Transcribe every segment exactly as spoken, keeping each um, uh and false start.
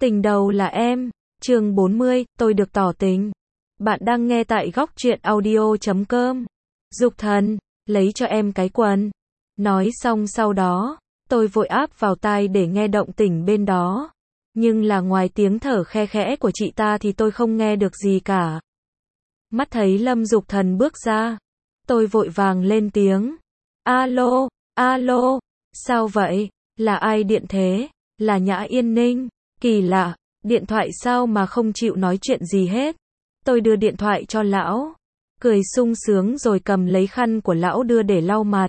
Tình đầu là em, chương bốn mươi, tôi được tỏ tình. Bạn đang nghe tại góc truyện audio chấm com. Dục thần, lấy cho em cái quần. Nói xong sau đó, tôi vội áp vào tai để nghe động tĩnh bên đó. Nhưng là ngoài tiếng thở khe khẽ của chị ta thì tôi không nghe được gì cả. Mắt thấy Lâm Dục Thần bước ra, tôi vội vàng lên tiếng. Alo, alo, sao vậy? Là ai điện thế? Là Nhã Yên Ninh. Kỳ lạ, điện thoại sao mà không chịu nói chuyện gì hết. Tôi đưa điện thoại cho lão, cười sung sướng rồi cầm lấy khăn của lão đưa để lau mặt.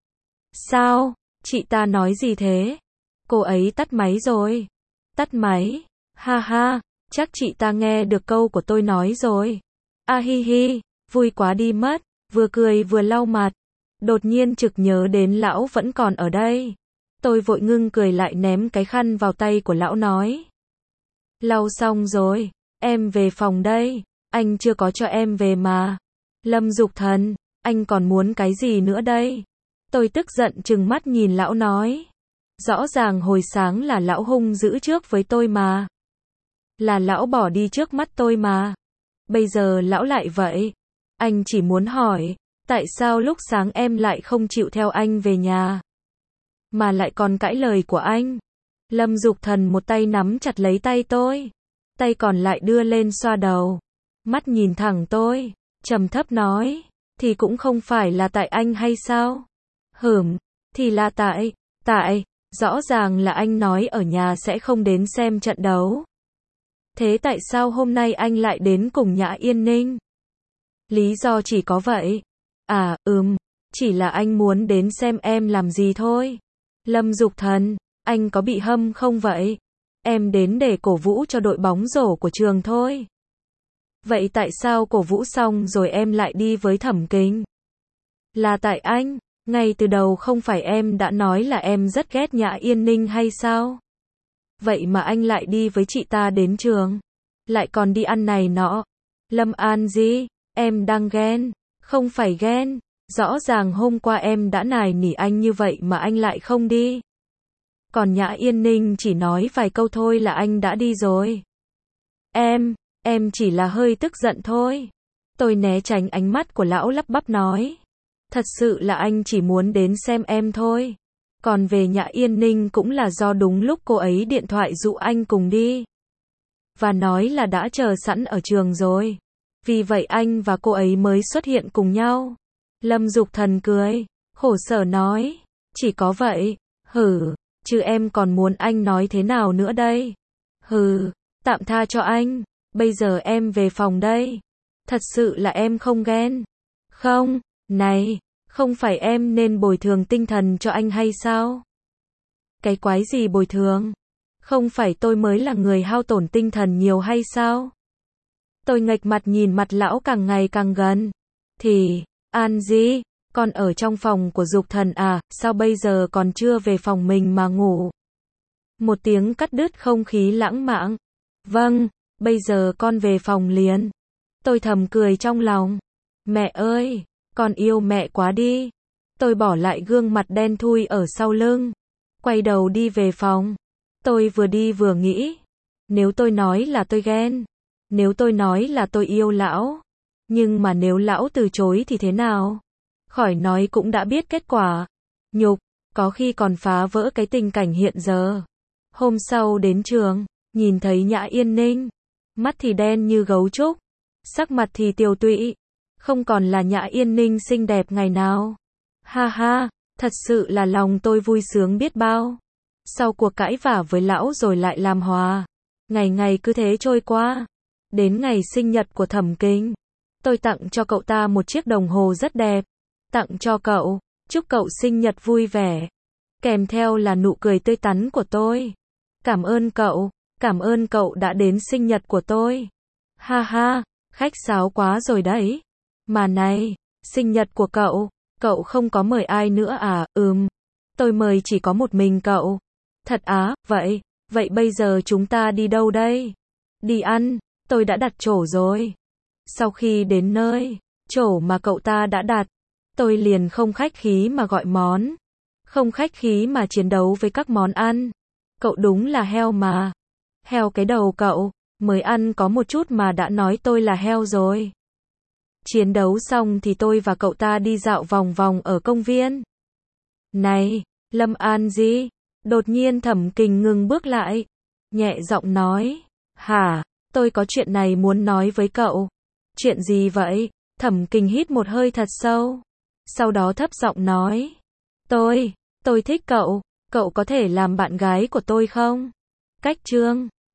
Sao? Chị ta nói gì thế? Cô ấy tắt máy rồi. Tắt máy? Ha ha, chắc chị ta nghe được câu của tôi nói rồi. A hi hi, vui quá đi mất, vừa cười vừa lau mặt. Đột nhiên trực nhớ đến lão vẫn còn ở đây. Tôi vội ngưng cười lại ném cái khăn vào tay của lão nói. Lau xong rồi, em về phòng đây, anh chưa có cho em về mà. Lâm Dục Thần, anh còn muốn cái gì nữa đây? Tôi tức giận trừng mắt nhìn lão nói. Rõ ràng hồi sáng là lão hung dữ trước với tôi mà. Là lão bỏ đi trước mắt tôi mà. Bây giờ lão lại vậy. Anh chỉ muốn hỏi, tại sao lúc sáng em lại không chịu theo anh về nhà? Mà lại còn cãi lời của anh. Lâm Dục Thần một tay nắm chặt lấy tay tôi, tay còn lại đưa lên xoa đầu, mắt nhìn thẳng tôi, trầm thấp nói, thì cũng không phải là tại anh hay sao? Hửm, thì là tại, tại, rõ ràng là anh nói ở nhà sẽ không đến xem trận đấu. Thế tại sao hôm nay anh lại đến cùng Nhã Yên Ninh? Lý do chỉ có vậy. À, ừm, chỉ là anh muốn đến xem em làm gì thôi. Lâm Dục Thần, anh có bị hâm không vậy? Em đến để cổ vũ cho đội bóng rổ của trường thôi. Vậy tại sao cổ vũ xong rồi em lại đi với Thẩm Kính? Là tại anh, ngay từ đầu không phải em đã nói là em rất ghét Nhã Yên Ninh hay sao? Vậy mà anh lại đi với chị ta đến trường, lại còn đi ăn này nọ. Lâm An Di, em đang ghen, không phải ghen, rõ ràng hôm qua em đã nài nỉ anh như vậy mà anh lại không đi. Còn Nhã Yên Ninh chỉ nói vài câu thôi là anh đã đi rồi. Em, em chỉ là hơi tức giận thôi. Tôi né tránh ánh mắt của lão lắp bắp nói. Thật sự là anh chỉ muốn đến xem em thôi. Còn về Nhã Yên Ninh cũng là do đúng lúc cô ấy điện thoại dụ anh cùng đi. Và nói là đã chờ sẵn ở trường rồi. Vì vậy anh và cô ấy mới xuất hiện cùng nhau. Lâm Dục Thần cười, khổ sở nói. Chỉ có vậy, hử. Chứ em còn muốn anh nói thế nào nữa đây? Hừ, tạm tha cho anh, bây giờ em về phòng đây. Thật sự là em không ghen. Không, này, không phải em nên bồi thường tinh thần cho anh hay sao? Cái quái gì bồi thường? Không phải tôi mới là người hao tổn tinh thần nhiều hay sao? Tôi nghệch mặt nhìn mặt lão càng ngày càng gần. Thì, An Di, con ở trong phòng của Dục Thần à, sao bây giờ còn chưa về phòng mình mà ngủ? Một tiếng cắt đứt không khí lãng mạn. Vâng, bây giờ con về phòng liền. Tôi thầm cười trong lòng. Mẹ ơi, con yêu mẹ quá đi. Tôi bỏ lại gương mặt đen thui ở sau lưng, quay đầu đi về phòng. Tôi vừa đi vừa nghĩ. Nếu tôi nói là tôi ghen, nếu tôi nói là tôi yêu lão, nhưng mà nếu lão từ chối thì thế nào? Khỏi nói cũng đã biết kết quả. Nhục, có khi còn phá vỡ cái tình cảnh hiện giờ. Hôm sau đến trường, nhìn thấy Nhã Yên Ninh, mắt thì đen như gấu trúc, sắc mặt thì tiều tụy, không còn là Nhã Yên Ninh xinh đẹp ngày nào. Ha ha, thật sự là lòng tôi vui sướng biết bao. Sau cuộc cãi vã với lão rồi lại làm hòa, ngày ngày cứ thế trôi qua. Đến ngày sinh nhật của Thẩm Kính, tôi tặng cho cậu ta một chiếc đồng hồ rất đẹp. Tặng cho cậu, chúc cậu sinh nhật vui vẻ. Kèm theo là nụ cười tươi tắn của tôi. Cảm ơn cậu, cảm ơn cậu đã đến sinh nhật của tôi. Ha ha, khách sáo quá rồi đấy. Mà này, sinh nhật của cậu, cậu không có mời ai nữa à? Ừm, tôi mời chỉ có một mình cậu. Thật á, vậy, vậy bây giờ chúng ta đi đâu đây? Đi ăn, tôi đã đặt chỗ rồi. Sau khi đến nơi, chỗ mà cậu ta đã đặt, tôi liền không khách khí mà gọi món. Không khách khí mà chiến đấu với các món ăn. Cậu đúng là heo mà. Heo cái đầu cậu, mới ăn có một chút mà đã nói tôi là heo rồi. Chiến đấu xong thì tôi và cậu ta đi dạo vòng vòng ở công viên. Này, Lâm An gì? Đột nhiên Thẩm Kình ngừng bước lại, nhẹ giọng nói, hả, tôi có chuyện này muốn nói với cậu. Chuyện gì vậy? Thẩm Kình hít một hơi thật sâu, sau đó thấp giọng nói, tôi, tôi thích cậu, cậu có thể làm bạn gái của tôi không? Cách chương